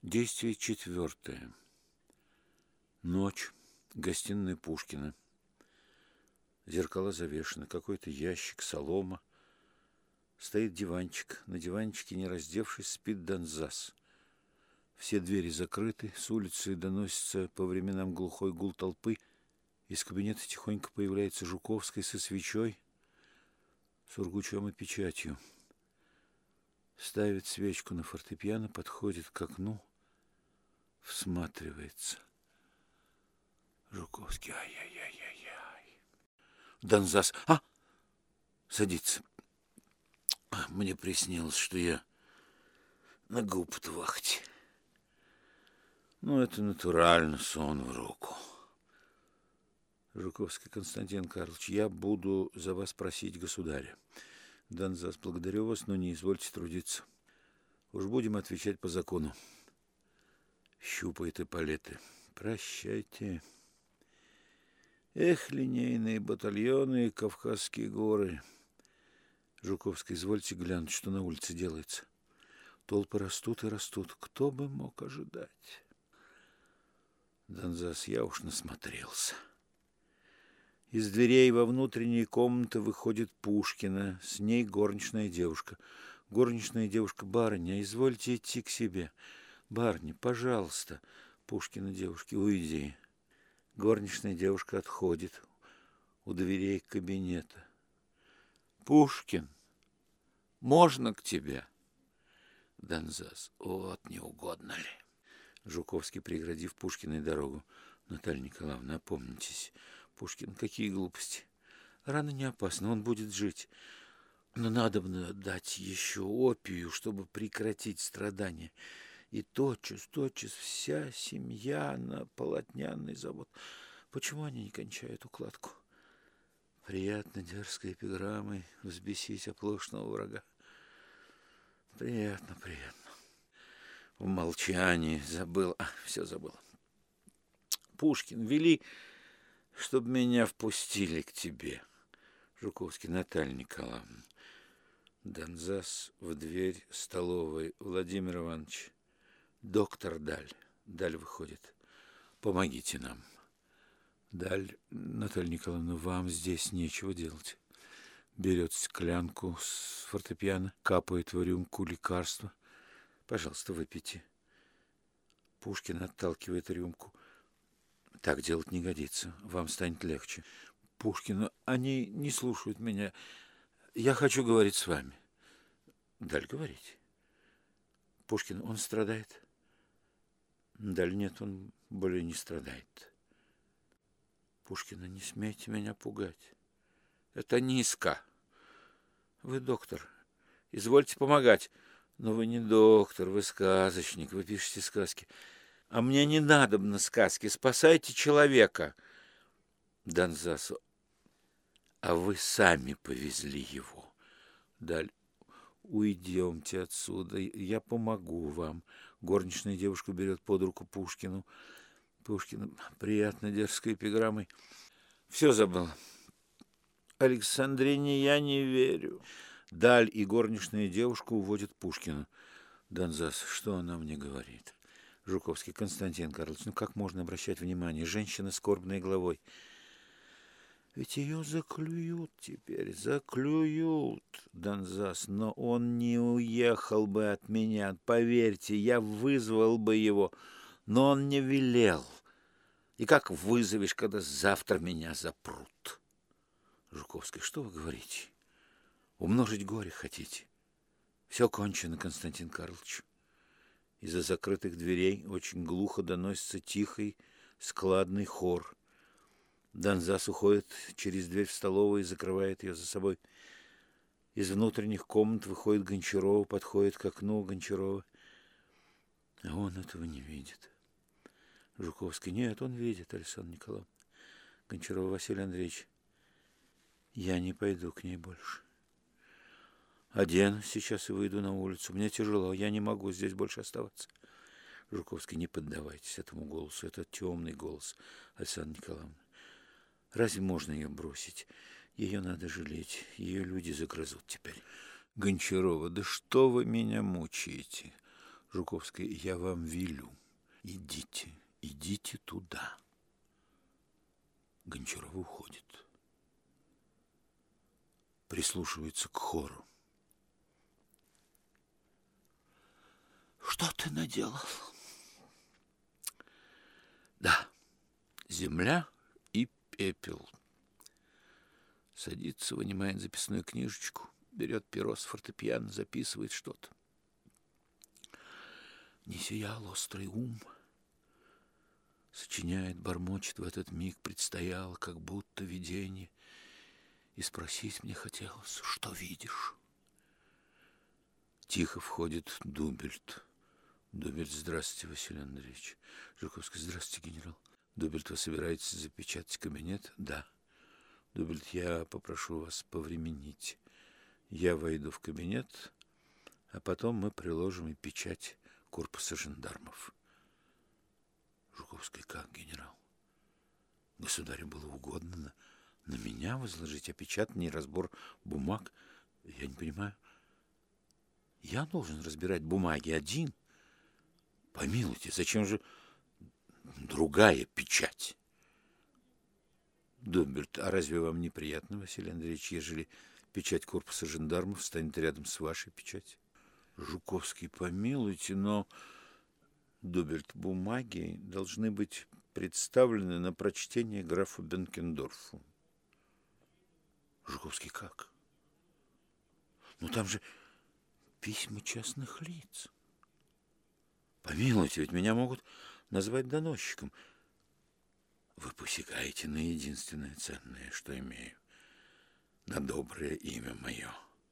Действие четвертое. Ночь. Гостиная Пушкина. Зеркала завешены. Какой-то ящик, солома. Стоит диванчик. На диванчике, не раздевшись, спит Донзас. Все двери закрыты. С улицы доносится по временам глухой гул толпы. Из кабинета тихонько появляется Жуковский со свечой, сургучом и печатью. Ставит свечку на фортепиано, подходит к окну, всматривается. Жуковский, ай-яй-яй-яй-яй. Донзас, садится. Мне приснилось, что я на гауптвахте. Это натурально, сон в руку. Жуковский: Константин Карлович, я буду за вас просить государя. Донзас: благодарю вас, но не извольте трудиться. Уж будем отвечать по закону. Щупает эполеты. Прощайте. Эх, линейные батальоны и Кавказские горы. Жуковский: извольте глянуть, что на улице делается. Толпы растут и растут. Кто бы мог ожидать? Донзас: я уж насмотрелся. Из дверей во внутренние комнаты выходит Пушкина. С ней горничная девушка. Горничная девушка: барыня, извольте идти к себе. Барыня, пожалуйста. Пушкина девушке: уйди. Горничная девушка отходит у дверей кабинета. Пушкин, можно к тебе? Донзас: вот не угодно ли? Жуковский, преградив Пушкиной дорогу: Наталья Николаевна, опомнитесь. Пушкин: какие глупости. Рано не опасно, он будет жить. Но надобно дать еще опию, чтобы прекратить страдания. И тотчас вся семья на полотняный завод. Почему они не кончают укладку? Приятно дерзкой эпиграммой взбесить оплошного врага. Приятно. В молчании забыл. Все забыл. Пушкин: вели, чтобы меня впустили к тебе. Жуковский: Наталья Николаевна. Донзас в дверь столовой. Владимир Иванович, доктор Даль. Даль выходит. Помогите нам. Даль: Наталья Николаевна, вам здесь нечего делать. Берет склянку с фортепиано, капает в рюмку лекарство. Пожалуйста, выпейте. Пушкин отталкивает рюмку. Так делать не годится. Вам станет легче. Пушкин: они не слушают меня. Я хочу говорить с вами. Даль: говорите. Пушкин: он страдает? Даль: нет, он более не страдает. Пушкин: не смейте меня пугать. Это низко. Вы доктор. Извольте помогать. Но вы не доктор, вы сказочник, вы пишете сказки. А мне не надобно сказки. Спасайте человека. Донзас: а вы сами повезли его. Даль: уйдемте отсюда, я помогу вам. Горничная девушка берет под руку Пушкину. Пушкин приятно дерзкой эпиграммой. Все забыл. Александрине я не верю. Даль и горничная девушка уводят Пушкина. Донзас: что она мне говорит? Жуковский: Константин Карлович, как можно обращать внимание? Женщина с скорбной головой. Ведь ее заклюют теперь, заклюют. Донзас: но он не уехал бы от меня, поверьте, я вызвал бы его, но он не велел. И как вызовешь, когда завтра меня запрут? Жуковский: что вы говорите? Умножить горе хотите? Все кончено, Константин Карлович. Из-за закрытых дверей очень глухо доносится тихий, складный хор. Донзас уходит через дверь в столовую и закрывает ее за собой. Из внутренних комнат выходит Гончарова, подходит к окну Гончарова. А он этого не видит. Жуковский: нет, он видит, Александра Николаевна. Гончарова: Василий Андреевич, я не пойду к ней больше. Оденусь сейчас и выйду на улицу. Мне тяжело, я не могу здесь больше оставаться. Жуковский: не поддавайтесь этому голосу, это темный голос, Александра Николаевна. Разве можно ее бросить? Ее надо жалеть, ее люди загрызут теперь. Гончарова: да что вы меня мучаете? Жуковская: я вам велю. Идите, идите туда. Гончарова уходит. Прислушивается к хору. Что ты наделал? Да, земля и пепел. Садится, вынимает записную книжечку, берет перо с фортепиано, записывает что-то. Не сиял острый ум. Сочиняет, бормочет, в этот миг предстояло, как будто видение. И спросить мне хотелось, что видишь? Тихо входит Дубельт. Дубельт: здравствуйте, Василий Андреевич. Жуковский: здравствуйте, генерал. Дубельт: вы собираетесь запечатать кабинет? Да. Дубельт: я попрошу вас повременить. Я войду в кабинет, а потом мы приложим и печать корпуса жандармов. Жуковский: как, генерал? Государю было угодно на меня возложить опечатание и разбор бумаг? Я не понимаю. Я должен разбирать бумаги один? Помилуйте, зачем же другая печать? Дубельт: а разве вам неприятно, Василий Андреевич, ежели печать корпуса жандармов станет рядом с вашей печатью? Жуковский: помилуйте, но... Дубельт: бумаги должны быть представлены на прочтение графу Бенкендорфу. Жуковский: как? Ну там же письма частных лиц. Помилуйте, ведь меня могут назвать доносчиком. Вы посягаете на единственное ценное, что имею, на доброе имя мое.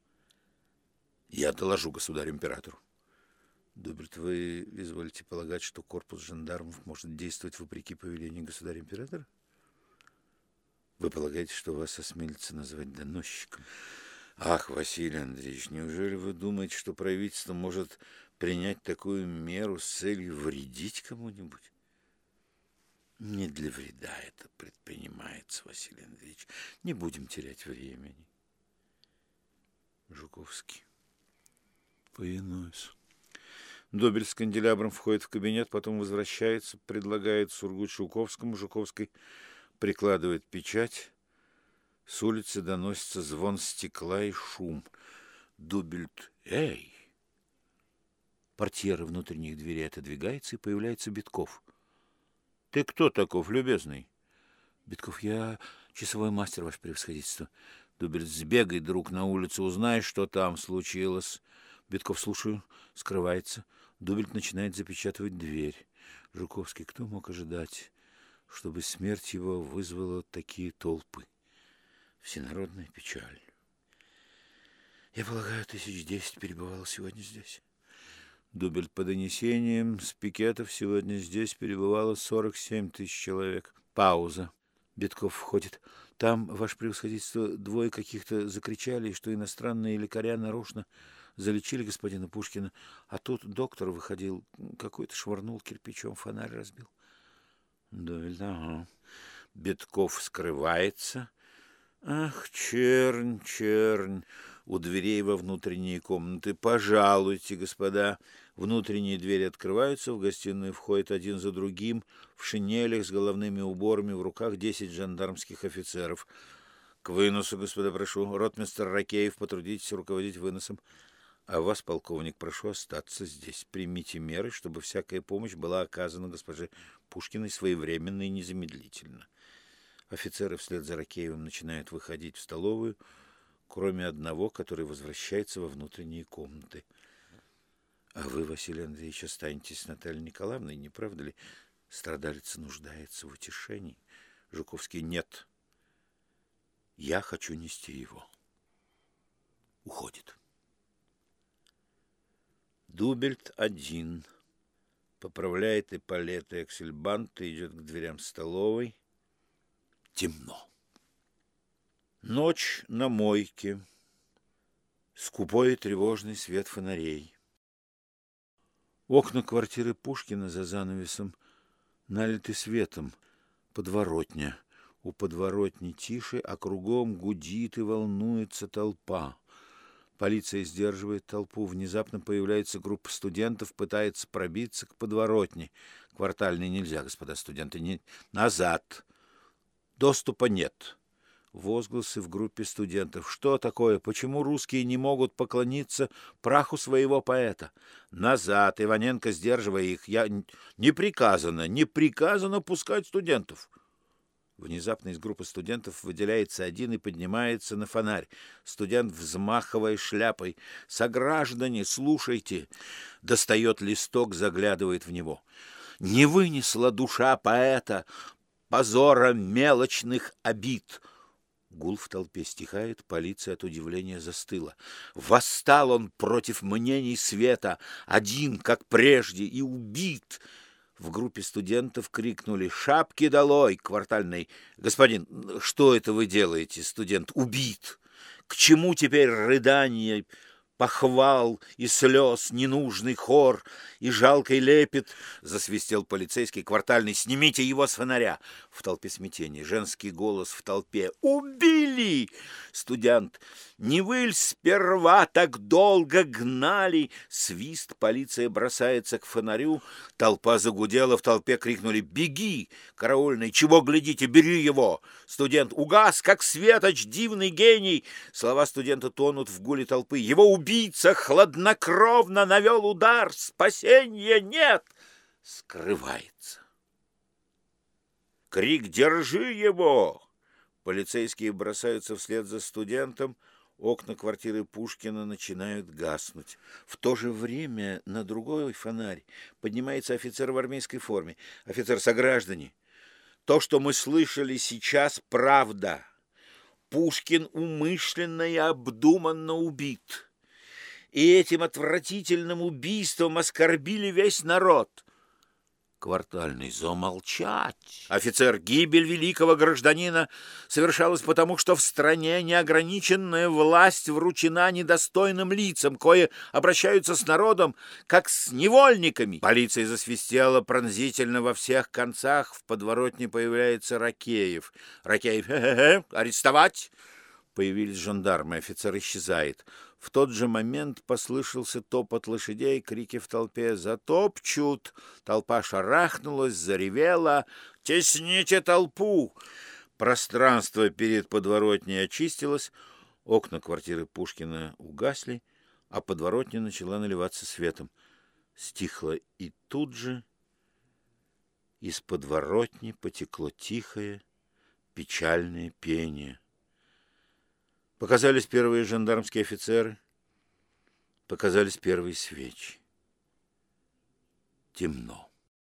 Я доложу государю-императору. Дубельт: вы изволите полагать, что корпус жандармов может действовать вопреки повелению государя-императора? Вы полагаете, что вас осмелится назвать доносчиком? Ах, Василий Андреевич, неужели вы думаете, что правительство может принять такую меру с целью вредить кому-нибудь? Не для вреда это предпринимается, Василий Андреевич. Не будем терять времени. Жуковский: повинуюсь. Добель с канделябром входит в кабинет, потом возвращается, предлагает Сургут Жуковскому. Жуковский прикладывает печать. С улицы доносится звон стекла и шум. Дубельт: эй! Портьера внутренних дверей отодвигается, и появляется Битков. Ты кто таков, любезный? Битков: я часовой мастер, ваше превосходительство. Дубельт: сбегай, друг, на улицу, узнай, что там случилось. Битков: слушаю. Скрывается. Дубельт начинает запечатывать дверь. Жуковский: кто мог ожидать, чтобы смерть его вызвала такие толпы? Всенародная печаль. Я полагаю, 1010 перебывало сегодня здесь. Дубельт: по донесениям с пикетов сегодня здесь перебывало 47 000 человек. Пауза. Битков входит. Там, ваше превосходительство, двое каких-то закричали, что иностранные лекаря нарочно залечили господина Пушкина, а тут доктор выходил, какой-то швырнул кирпичом, фонарь разбил. Дубельт: ага. Битков скрывается. Ах, чернь, чернь, у дверей во внутренние комнаты. Пожалуйте, господа. Внутренние двери открываются, в гостиную входят один за другим, в шинелях с головными уборами, в руках 10 жандармских офицеров. К выносу, господа, прошу. Ротмистр Ракеев, потрудитесь руководить выносом. А вас, полковник, прошу остаться здесь. Примите меры, чтобы всякая помощь была оказана госпоже Пушкиной своевременно и незамедлительно. Офицеры вслед за Ракеевым начинают выходить в столовую, кроме одного, который возвращается во внутренние комнаты. А вы, Василий Андреевич, останетесь с Натальей Николаевной, не правда ли? Страдалица нуждается в утешении. Жуковский: нет. Я хочу нести его. Уходит. Дубельт один. Поправляет эполеты аксельбанта, идет к дверям столовой. Темно. Ночь на мойке. Скупой и тревожный свет фонарей. Окна квартиры Пушкина за занавесом налиты светом. Подворотня. У подворотни тише, а кругом гудит и волнуется толпа. Полиция сдерживает толпу. Внезапно появляется группа студентов, пытается пробиться к подворотне. Квартальной нельзя, господа студенты. Назад. Доступа нет. Возгласы в группе студентов. Что такое? Почему русские не могут поклониться праху своего поэта? Назад. Иваненко, сдерживая их. Не приказано пускать студентов. Внезапно из группы студентов выделяется один и поднимается на фонарь. Студент, взмахивая шляпой. «Сограждане, слушайте!» Достает листок, заглядывает в него. «Не вынесла душа поэта позора мелочных обид». Гул в толпе стихает, полиция от удивления застыла. Восстал он против мнений света, один, как прежде, и убит. В группе студентов крикнули: «Шапки долой!» Квартальный: «Господин, что это вы делаете?» Студент: «Убит! К чему теперь рыдание, похвал и слез, ненужный хор и жалкий лепет?» Засвистел полицейский. Квартальный: «Снимите его с фонаря!» В толпе смятение. Женский голос в толпе: «Убили!» Студент: «Не вы ль сперва так долго гнали?» Свист. Полиция бросается к фонарю. Толпа загудела. В толпе крикнули: «Беги!» Караульный: «Чего глядите? Бери его!» Студент: «Угас, как светоч, дивный гений!» Слова студента тонут в гуле толпы. «Его убийца хладнокровно навел удар! Спасения нет!» Скрывается. Крик: «Держи его!» Полицейские бросаются вслед за студентом. Окна квартиры Пушкина начинают гаснуть. В то же время на другой фонарь поднимается офицер в армейской форме. Офицер: «Сограждане, то, что мы слышали сейчас, правда. Пушкин умышленно и обдуманно убит. И этим отвратительным убийством оскорбили весь народ». Квартальный: «Замолчать!» Офицер: «Гибель великого гражданина совершалась потому, что в стране неограниченная власть вручена недостойным лицам, кое обращаются с народом, как с невольниками». Полиция засвистела пронзительно во всех концах. В подворотне появляется Ракеев. Ракеев: «Арестовать!» Появились жандармы. Офицер исчезает. В тот же момент послышался топот лошадей, крики в толпе: «Затопчут!» Толпа шарахнулась, заревела: «Тесните толпу!» Пространство перед подворотней очистилось, окна квартиры Пушкина угасли, а подворотня начала наливаться светом. Стихло, и тут же из подворотни потекло тихое, печальное пение. Показались первые жандармские офицеры, показались первые свечи. Темно.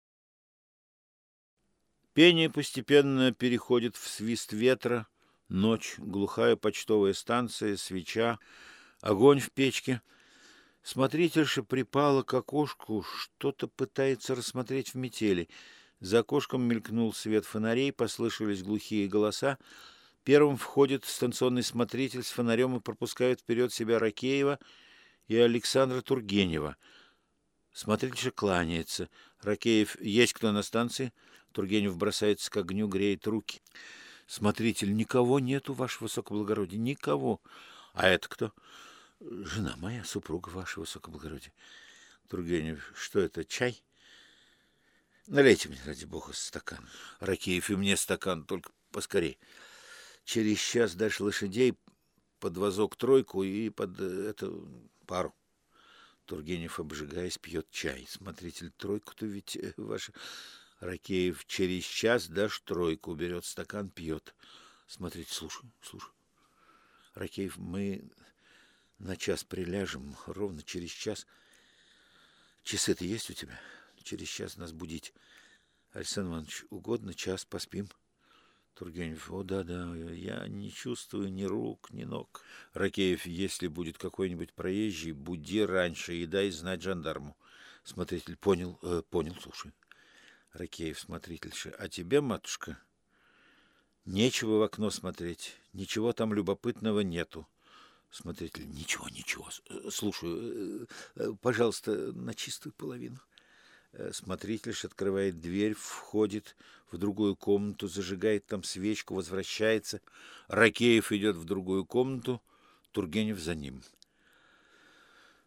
Пение постепенно переходит в свист ветра. Ночь, глухая почтовая станция, свеча, огонь в печке. Смотрительша припала к окошку, что-то пытается рассмотреть в метели. За окошком мелькнул свет фонарей, послышались глухие голоса. Первым входит станционный смотритель с фонарем и пропускает вперед себя Ракеева и Александра Тургенева. Смотрительша кланяется. Ракеев: «Есть кто на станции?» Тургенев бросается к огню, греет руки. Смотритель: «Никого нету, ваше высокоблагородие, никого». «А это кто?» «Жена моя, супруга, ваше высокоблагородие». Тургенев: «Что это, чай?» «Налейте мне, ради бога, стакан». Ракеев: «И мне стакан, только поскорей. Через час дашь лошадей под возок тройку и под пару». Тургенев, обжигаясь, пьет чай. Смотритель: «Тройку-то ведь ваша...» Ракеев: «Через час дашь тройку». Берет стакан, пьет. Смотритель: «Слушай». Ракеев: «Мы на час приляжем, ровно через час. Часы-то есть у тебя? Через час нас будить. Александр Иванович, угодно, час поспим». Тургенев: «О, да, я не чувствую ни рук, ни ног». Ракеев: «Если будет какой-нибудь проезжий, буди раньше и дай знать жандарму». Смотритель: «Понял, слушай». Ракеев смотрительше: «А тебе, матушка, нечего в окно смотреть, ничего там любопытного нету». Смотритель: «Ничего, слушаю, пожалуйста, на чистую половину». Смотрительша открывает дверь, входит в другую комнату, зажигает там свечку, возвращается. Ракеев идет в другую комнату, Тургенев за ним.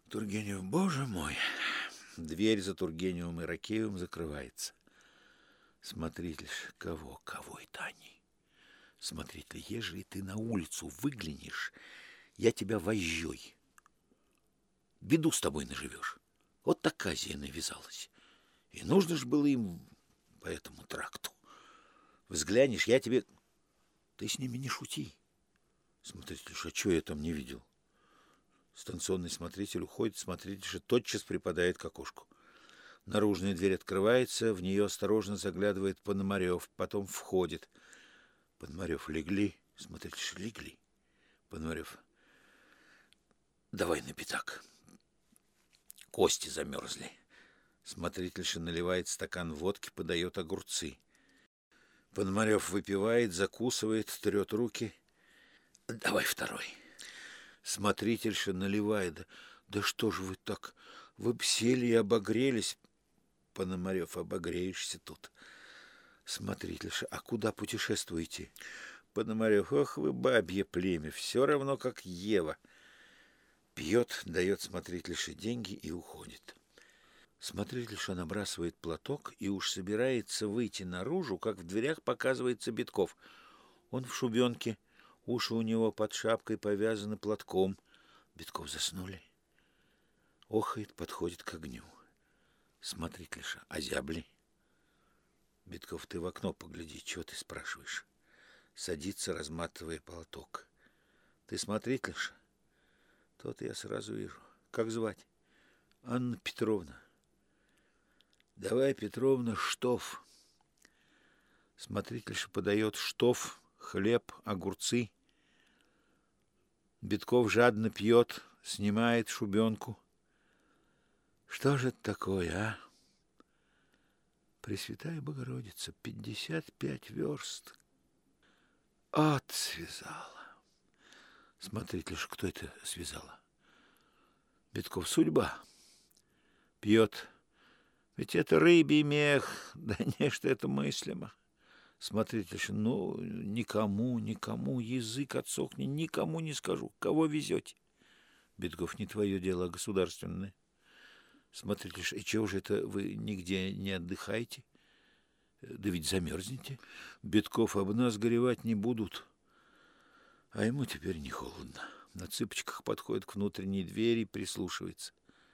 Тургенев, боже мой. Дверь за Тургеневым и Ракеевым закрывается. Смотритель, кого это они? Смотритель, ежели ты на улицу выглянешь, я тебя вожжой. Беду с тобой наживешь. Вот такая навязалась. И нужно ж было им по этому тракту. Взглянешь, я тебе... Ты с ними не шути. Смотритель, а что я там не видел? Станционный смотритель уходит, смотритель же тотчас припадает к окошку. Наружная дверь открывается, в нее осторожно заглядывает Пономарев, потом входит. Пономарев, легли? Смотритель, легли. Пономарев, давай на пятак. Кости замерзли. Смотрительша наливает стакан водки, подает огурцы. Пономарев выпивает, закусывает, трет руки. Давай второй. Смотрительша наливает. Да что ж вы так? Вы б сели и обогрелись. Пономарев, обогреешься тут. Смотрительша, а куда путешествуете? Пономарев, ох вы бабье племя, все равно как Ева. Пьет, дает смотрительше деньги и уходит. Смотрительша набрасывает платок и уж собирается выйти наружу, как в дверях показывается Бедков. Он в шубенке, уши у него под шапкой повязаны платком. Бедков заснули. Охает, подходит к огню. Смотрительша, озябли. Бедков, ты в окно погляди, чего ты спрашиваешь? Садится, разматывая платок. Ты смотрительша? Тот я сразу вижу. Как звать? Анна Петровна. Давай, Петровна, штоф. Смотрительша подает штоф, хлеб, огурцы. Бедков жадно пьет, снимает шубенку. Что же это такое, а? Пресвятая Богородица, 55 верст. От связала. Смотрительша, кто это связала? Бедков, судьба. Пьет. Ведь это рыбий мех, да нечто это мыслимо. Смотрительша, ну, никому язык отсохнет, никому не скажу. Кого везете? Бедков, не твое дело, а государственное. Смотрительша, и чего же это вы нигде не отдыхаете? Да ведь замерзнете. Бедков, об нас горевать не будут. А ему теперь не холодно. На цыпочках подходит к внутренней двери и прислушивается.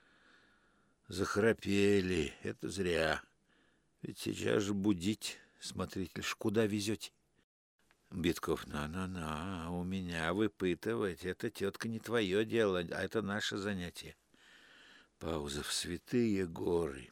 Захрапели. Это зря. Ведь сейчас же будить. Смотритель, куда везете? Бедков, на, у меня выпытывать. Эта тетка не твое дело, а это наше занятие. Пауза. В святые горы.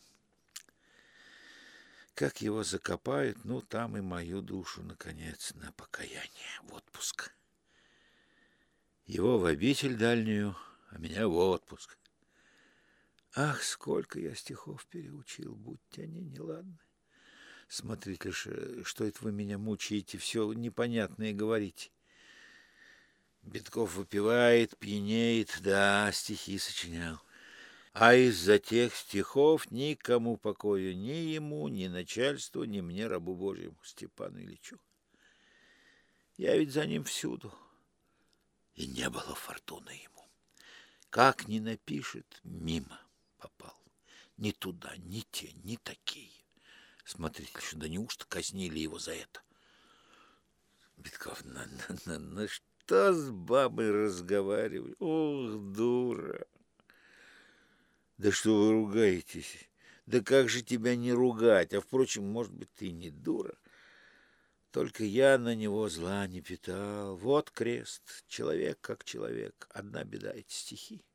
Как его закопают, ну, там и мою душу, наконец, на покаяние, в отпуск. Его в обитель дальнюю, а меня в отпуск. Ах, сколько я стихов переучил, будьте они неладны. Смотритель, что это вы меня мучаете, все непонятное говорите. Бедков выпивает, пьянеет, да, стихи сочинял. А из-за тех стихов никому покоя, ни ему, ни начальству, ни мне, рабу Божьему, Степану Ильичу. Я ведь за ним всюду. И не было фортуны ему. Как ни напишет, мимо попал. Ни туда, ни те, ни такие. Смотрите, да неужто казнили его за это? Бедков, что с бабой разговаривать? Ох, дура! Да что вы ругаетесь? Да как же тебя не ругать? А, впрочем, может быть, ты не дура. Только я на него зла не питал. Вот крест, человек как человек. Одна беда, эти стихи.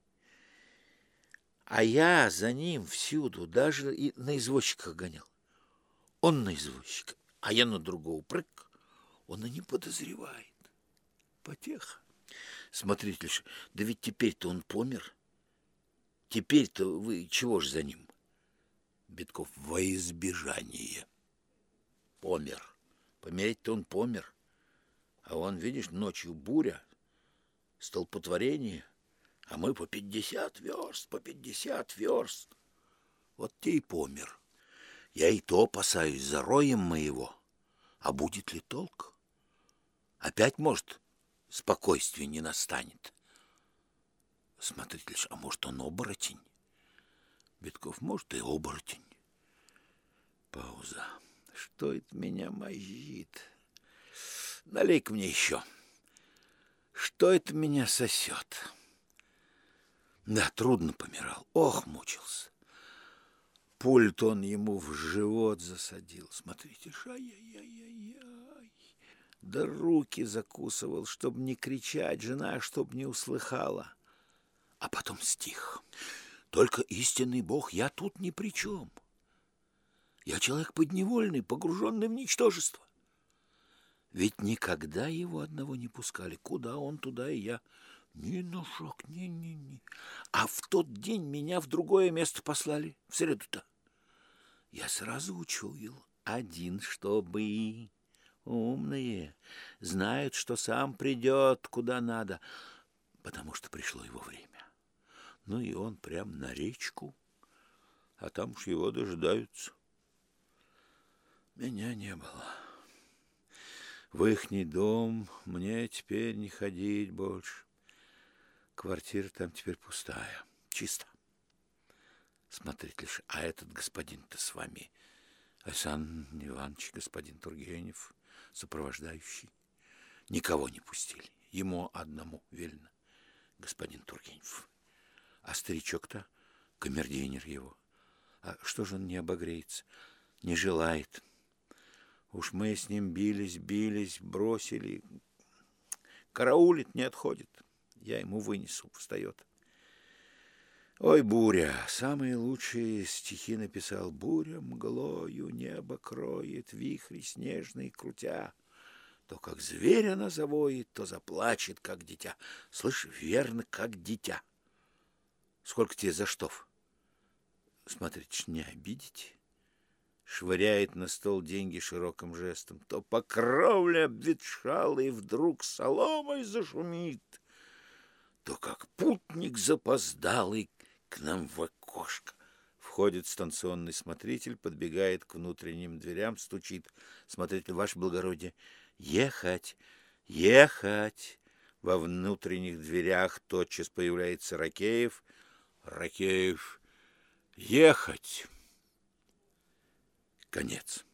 А я за ним всюду, даже и на извозчиках гонял. Он на извозчика, а я на другого прыг. Он и не подозревает. Потеха. Смотрите, да ведь теперь-то он помер. Теперь-то вы чего ж за ним? Бедков, во избежание. Помер. Помереть-то он помер. А он, видишь, ночью буря, столпотворение, а мы по 50 верст, по 50 верст. Вот те и помер. Я и то опасаюсь за роем моего. А будет ли толк? Опять, может, спокойствие не настанет. Смотритель, а может, он оборотень? Бедков, может, и оборотень. Пауза. Что это меня мозжит? Налей-ка мне еще. Что это меня сосет? Да, трудно помирал. Ох, мучился. Пульт он ему в живот засадил. Смотрите, ай-яй-яй-яй. Да руки закусывал, чтобы не кричать, жена, чтоб не услыхала. А потом стих. Только истинный Бог, я тут ни при чем. Я человек подневольный, погруженный в ничтожество. Ведь никогда его одного не пускали. Куда он, туда и я. Ни на шаг, ни. А в тот день меня в другое место послали, в среду-то. Я сразу учуял, один, чтобы... Умные, знают, что сам придет куда надо, потому что пришло его время. Ну и он прям на речку, а там уж его дожидаются. Меня не было. В ихний дом мне теперь не ходить больше. Квартира там теперь пустая, чисто. Смотрите лишь, а этот господин-то с вами, Александр Иванович, господин Тургенев, сопровождающий, никого не пустили. Ему одному велено, господин Тургенев. А старичок-то камердинер его. А что же он не обогреется, не желает? Уж мы с ним бились, бросили. Караулит, не отходит. Я ему вынесу, встает. Ой, буря, самые лучшие стихи написал. Буря мглою небо кроет, вихри снежные крутя. То, как зверь она завоет, то заплачет, как дитя. Слышь, верно, как дитя. Сколько тебе за штоф? Смотрите, не обидите. Швыряет на стол деньги широким жестом. То по кровле обветшал, и вдруг соломой зашумит. То, как путник запоздалый, к нам в окошко. Входит станционный смотритель, подбегает к внутренним дверям, стучит. Смотритель, ваше благородие, ехать. Во внутренних дверях тотчас появляется Ракеев. Ракеев, ехать. Конец.